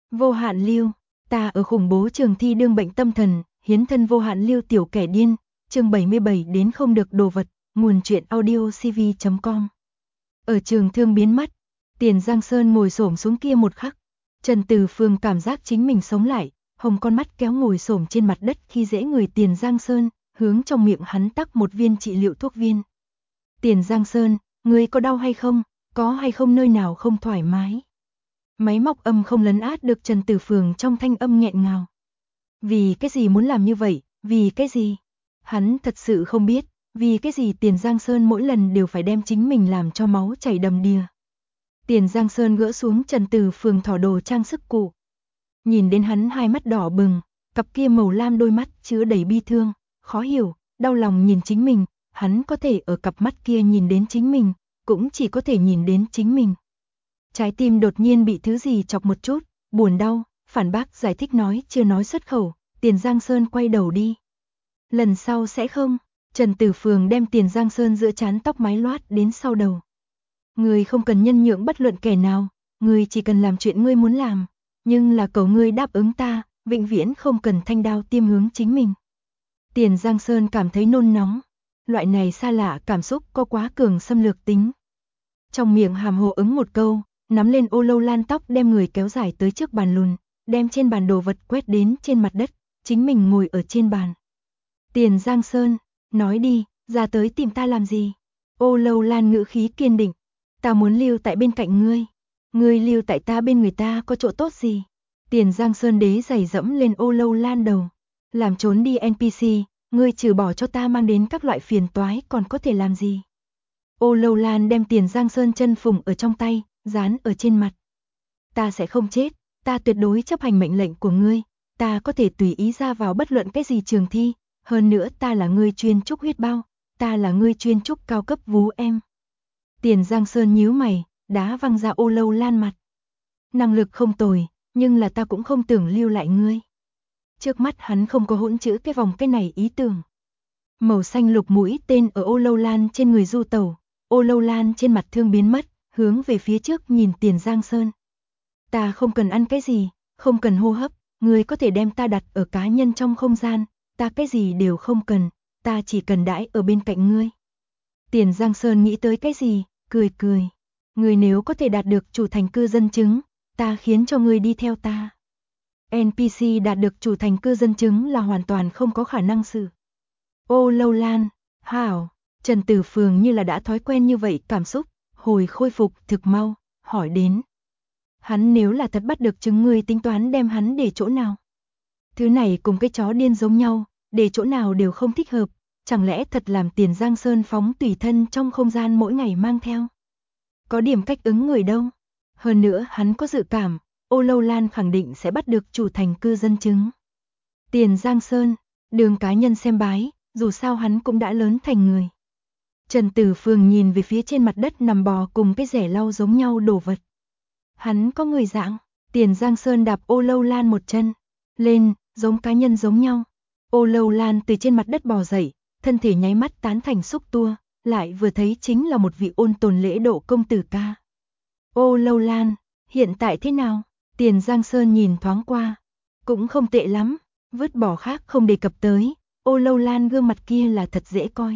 Vô hạn lưu, ta ở khủng bố trường thi đương bệnh tâm thần, hiến thân vô hạn lưu tiểu kẻ điên, chương 77 đến không được đồ vật, nguồn truyện audio cv.com. Ở trường thương biến mất, Tiền Giang Sơn ngồi xổm xuống kia một khắc, Trần Từ Phương cảm giác chính mình sống lại, hồng con mắt kéo ngồi xổm trên mặt đất khi dễ người Tiền Giang Sơn, hướng trong miệng hắn tắc một viên trị liệu thuốc viên. Tiền Giang Sơn, ngươi có đau hay không, có hay không nơi nào không thoải mái? Máy móc âm không lấn át được Trần Tử Phương trong thanh âm nghẹn ngào. Vì cái gì muốn làm như vậy, vì cái gì? Hắn thật sự không biết, vì cái gì Tiền Giang Sơn mỗi lần đều phải đem chính mình làm cho máu chảy đầm đìa. Tiền Giang Sơn gỡ xuống Trần Tử Phương thỏ đồ trang sức cụ. Nhìn đến hắn hai mắt đỏ bừng, cặp kia màu lam đôi mắt chứa đầy bi thương, khó hiểu, đau lòng nhìn chính mình, hắn có thể ở cặp mắt kia nhìn đến chính mình, cũng chỉ có thể nhìn đến chính mình. Trái tim đột nhiên bị thứ gì chọc một chút, buồn đau, phản bác giải thích nói chưa nói xuất khẩu, Tiền Giang Sơn quay đầu đi. Lần sau sẽ không, Trần Tử Phương đem Tiền Giang Sơn giữa trán tóc mái loát đến sau đầu. Ngươi không cần nhân nhượng bất luận kẻ nào, ngươi chỉ cần làm chuyện ngươi muốn làm, nhưng là cầu ngươi đáp ứng ta, vĩnh viễn không cần thanh đao tiêm hướng chính mình. Tiền Giang Sơn cảm thấy nôn nóng, loại này xa lạ cảm xúc có quá cường xâm lược tính. Trong miệng hàm hồ ứng một câu, nắm lên ô lâu lan tóc đem người kéo dài tới trước bàn lùn, đem trên bàn đồ vật quét đến trên mặt đất, chính mình ngồi ở trên bàn. Tiền Giang Sơn, nói đi, ra tới tìm ta làm gì? Ô lâu lan ngữ khí kiên định, ta muốn lưu tại bên cạnh ngươi lưu tại ta bên người ta có chỗ tốt gì? Tiền Giang Sơn đế giày dẫm lên ô lâu lan đầu, làm trốn đi NPC, ngươi trừ bỏ cho ta mang đến các loại phiền toái còn có thể làm gì? Ô lâu lan đem Tiền Giang Sơn chân phùng ở trong tay, dán ở trên mặt. Ta sẽ không chết, ta tuyệt đối chấp hành mệnh lệnh của ngươi, ta có thể tùy ý ra vào bất luận cái gì trường thi, hơn nữa ta là ngươi chuyên trúc huyết bao, ta là ngươi chuyên trúc cao cấp vú em. Tiền Giang Sơn nhíu mày, đá văng ra ô lâu lan mặt. Năng lực không tồi, nhưng là ta cũng không tưởng lưu lại ngươi. Trước mắt hắn không có hỗn chữ cái vòng cái này ý tưởng. Màu xanh lục mũi tên ở ô lâu lan trên người du tẩu, ô lâu lan trên mặt thương biến mất, hướng về phía trước nhìn Tiền Giang Sơn. Ta không cần ăn cái gì, không cần hô hấp, ngươi có thể đem ta đặt ở cá nhân trong không gian, ta cái gì đều không cần, ta chỉ cần đãi ở bên cạnh ngươi. Tiền Giang Sơn nghĩ tới cái gì, cười cười. Ngươi nếu có thể đạt được chủ thành cư dân chứng, ta khiến cho ngươi đi theo ta. NPC đạt được chủ thành cư dân chứng là hoàn toàn không có khả năng sự. Ô lâu lan, hảo, Trần Tử Phương như là đã thói quen như vậy cảm xúc, hồi khôi phục thực mau, hỏi đến. Hắn nếu là thật bắt được chứng ngươi tính toán đem hắn để chỗ nào? Thứ này cùng cái chó điên giống nhau, để chỗ nào đều không thích hợp, chẳng lẽ thật làm Tiền Giang Sơn phóng tùy thân trong không gian mỗi ngày mang theo? Có điểm cách ứng người đâu. Hơn nữa hắn có dự cảm, ô lâu lan khẳng định sẽ bắt được chủ thành cư dân chứng. Tiền Giang Sơn, đường cá nhân xem bái, dù sao hắn cũng đã lớn thành người. Trần Tử Phương nhìn về phía trên mặt đất nằm bò cùng cái rẻ lau giống nhau đồ vật. Hắn có người dạng, Tiền Giang Sơn đạp ô lâu lan một chân, lên, giống cá nhân giống nhau. Ô lâu lan từ trên mặt đất bò dậy, thân thể nháy mắt tán thành xúc tua, lại vừa thấy chính là một vị ôn tồn lễ độ công tử ca. Ô lâu lan, hiện tại thế nào? Tiền Giang Sơn nhìn thoáng qua, cũng không tệ lắm, vứt bỏ khác không đề cập tới, ô lâu lan gương mặt kia là thật dễ coi.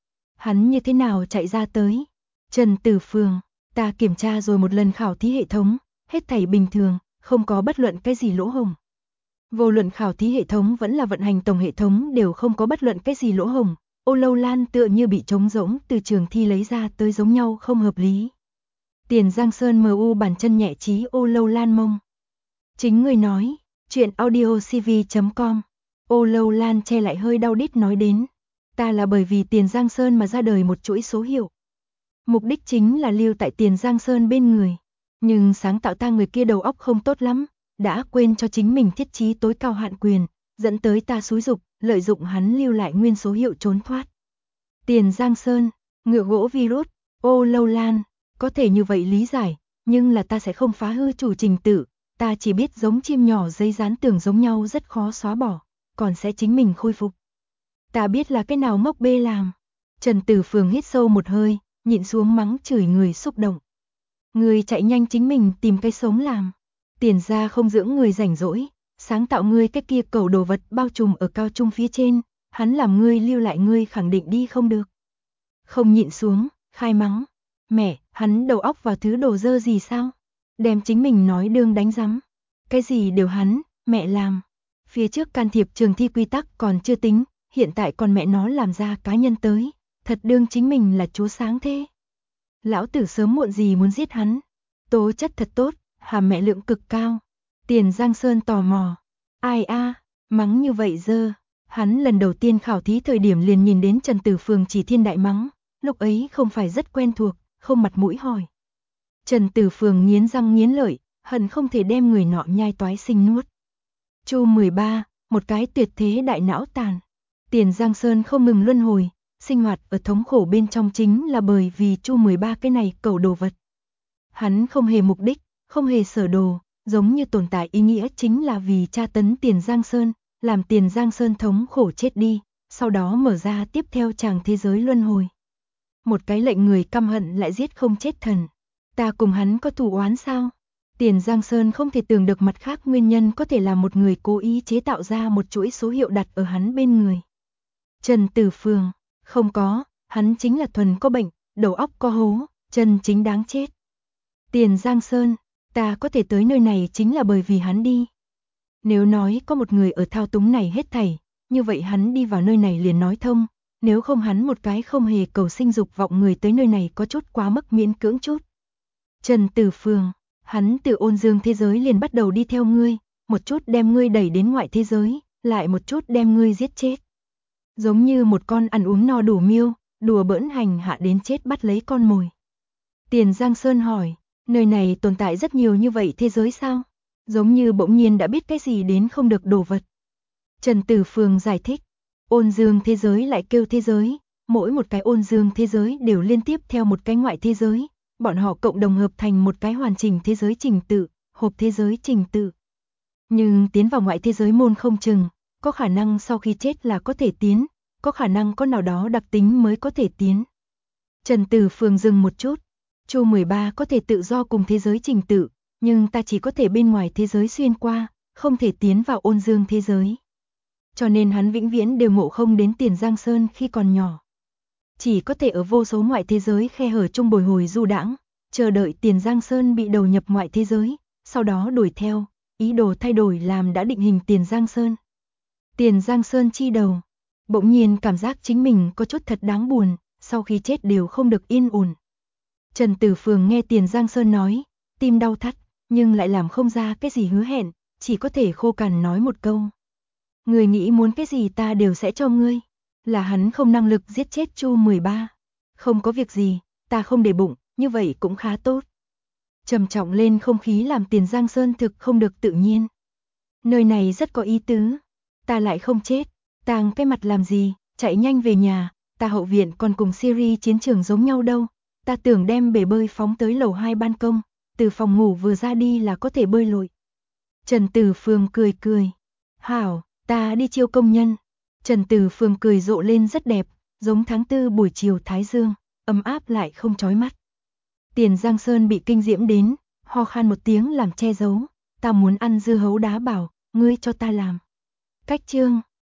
Hắn như thế nào chạy ra tới? Trần Tử Phương, ta kiểm tra rồi một lần khảo thí hệ thống, hết thảy bình thường, không có bất luận cái gì lỗ hổng. Vô luận khảo thí hệ thống vẫn là vận hành tổng hệ thống đều không có bất luận cái gì lỗ hổng. Ô lâu lan tựa như bị trống rỗng từ trường thi lấy ra tới giống nhau không hợp lý. Tiền Giang Sơn MU bàn chân nhẹ trí ô lâu lan mông. Chính người nói, chuyện audio cv.com. Ô lâu lan che lại hơi đau đít nói đến. Ta là bởi vì Tiền Giang Sơn mà ra đời một chuỗi số hiệu. Mục đích chính là lưu tại Tiền Giang Sơn bên người. Nhưng sáng tạo ta người kia đầu óc không tốt lắm, đã quên cho chính mình thiết trí tối cao hạn quyền, dẫn tới ta xúi dục, lợi dụng hắn lưu lại nguyên số hiệu trốn thoát. Tiền Giang Sơn, ngựa gỗ virus, ô lâu lan, có thể như vậy lý giải, nhưng là ta sẽ không phá hư chủ trình tự, ta chỉ biết giống chim nhỏ dây dán tường giống nhau rất khó xóa bỏ, còn sẽ chính mình khôi phục. Ta biết là cái nào mốc bê làm. Trần Tử Phương hít sâu một hơi, nhịn xuống mắng chửi người xúc động. Người chạy nhanh chính mình tìm cái sống làm. Tiền gia không dưỡng người rảnh rỗi, sáng tạo ngươi cái kia cầu đồ vật bao trùm ở cao trung phía trên, hắn làm ngươi lưu lại ngươi khẳng định đi không được. Không nhịn xuống, khai mắng. Mẹ, hắn đầu óc vào thứ đồ dơ gì sao? Đem chính mình nói đương đánh rắm. Cái gì đều hắn, mẹ làm. Phía trước can thiệp trường thi quy tắc còn chưa tính, hiện tại còn mẹ nó làm ra cá nhân tới. Thật đương chính mình là chúa sáng thế. Lão tử sớm muộn gì muốn giết hắn. Tố chất thật tốt, hàm mẹ lượng cực cao. Tiền Giang Sơn tò mò. Ai a, mắng như vậy dơ. Hắn lần đầu tiên khảo thí thời điểm liền nhìn đến Trần Tử Phường chỉ thiên đại mắng, lúc ấy không phải rất quen thuộc, không mặt mũi hỏi. Trần Tử Phường nghiến răng nghiến lợi, hận không thể đem người nọ nhai toái sinh nuốt. Chu 13, một cái tuyệt thế đại não tàn. Tiền Giang Sơn không ngừng luân hồi, sinh hoạt ở thống khổ bên trong chính là bởi vì Chu 13 cái này cầu đồ vật. Hắn không hề mục đích, không hề sở đồ, giống như tồn tại ý nghĩa chính là vì tra tấn Tiền Giang Sơn, làm Tiền Giang Sơn thống khổ chết đi, sau đó mở ra tiếp theo chàng thế giới luân hồi. Một cái lệnh người căm hận lại giết không chết thần. Ta cùng hắn có thù oán sao? Tiền Giang Sơn không thể tưởng được mặt khác nguyên nhân có thể làm một người cố ý chế tạo ra một chuỗi số hiệu đặt ở hắn bên người. Trần Tử Phường, không có, hắn chính là thuần có bệnh, đầu óc có hố, chân chính đáng chết. Tiền Giang Sơn, ta có thể tới nơi này chính là bởi vì hắn đi. Nếu nói có một người ở thao túng này hết thảy, như vậy hắn đi vào nơi này liền nói thông, nếu không hắn một cái không hề cầu sinh dục vọng người tới nơi này có chút quá mức miễn cưỡng chút. Trần Tử Phường, hắn từ ôn dương thế giới liền bắt đầu đi theo ngươi, một chút đem ngươi đẩy đến ngoại thế giới, lại một chút đem ngươi giết chết. Giống như một con ăn uống no đủ miêu, đùa bỡn hành hạ đến chết bắt lấy con mồi. Tiền Giang Sơn hỏi, nơi này tồn tại rất nhiều như vậy thế giới sao? Giống như bỗng nhiên đã biết cái gì đến không được đồ vật. Trần Tử Phường giải thích, ôn dương thế giới lại kêu thế giới, mỗi một cái ôn dương thế giới đều liên tiếp theo một cái ngoại thế giới, bọn họ cộng đồng hợp thành một cái hoàn chỉnh thế giới trình tự, hộp thế giới trình tự. Nhưng tiến vào ngoại thế giới môn không chừng, có khả năng sau khi chết là có thể tiến, có khả năng có nào đó đặc tính mới có thể tiến. Trần Tử Phường dừng một chút, Chu 13 có thể tự do cùng thế giới trình tự, nhưng ta chỉ có thể bên ngoài thế giới xuyên qua, không thể tiến vào ôn dương thế giới. Cho nên hắn vĩnh viễn đều ngộ không đến Tiền Giang Sơn khi còn nhỏ. Chỉ có thể ở vô số ngoại thế giới khe hở chung bồi hồi du đãng, chờ đợi Tiền Giang Sơn bị đầu nhập ngoại thế giới, sau đó đuổi theo, ý đồ thay đổi làm đã định hình Tiền Giang Sơn. Tiền Giang Sơn chi đầu, bỗng nhiên cảm giác chính mình có chút thật đáng buồn, sau khi chết đều không được yên ổn. Trần Tử Phường nghe Tiền Giang Sơn nói, tim đau thắt, nhưng lại làm không ra cái gì hứa hẹn, chỉ có thể khô cằn nói một câu. Người nghĩ muốn cái gì ta đều sẽ cho ngươi. Là hắn không năng lực giết chết Chu 13. Không có việc gì, ta không để bụng, như vậy cũng khá tốt. Trầm trọng lên không khí làm Tiền Giang Sơn thực không được tự nhiên. Nơi này rất có ý tứ. Ta lại không chết, tàng cái mặt làm gì, chạy nhanh về nhà, ta hậu viện còn cùng Syria chiến trường giống nhau đâu. Ta tưởng đem bể bơi phóng tới lầu 2 ban công, từ phòng ngủ vừa ra đi là có thể bơi lội. Trần Tử Phường cười cười. Hảo, ta đi chiêu công nhân. Trần Tử Phường cười rộ lên rất đẹp, giống tháng 4 buổi chiều thái dương, ấm áp lại không chói mắt. Tiền Giang Sơn bị kinh diễm đến, ho khan một tiếng làm che giấu, ta muốn ăn dưa hấu đá bảo, ngươi cho ta làm. Cách chương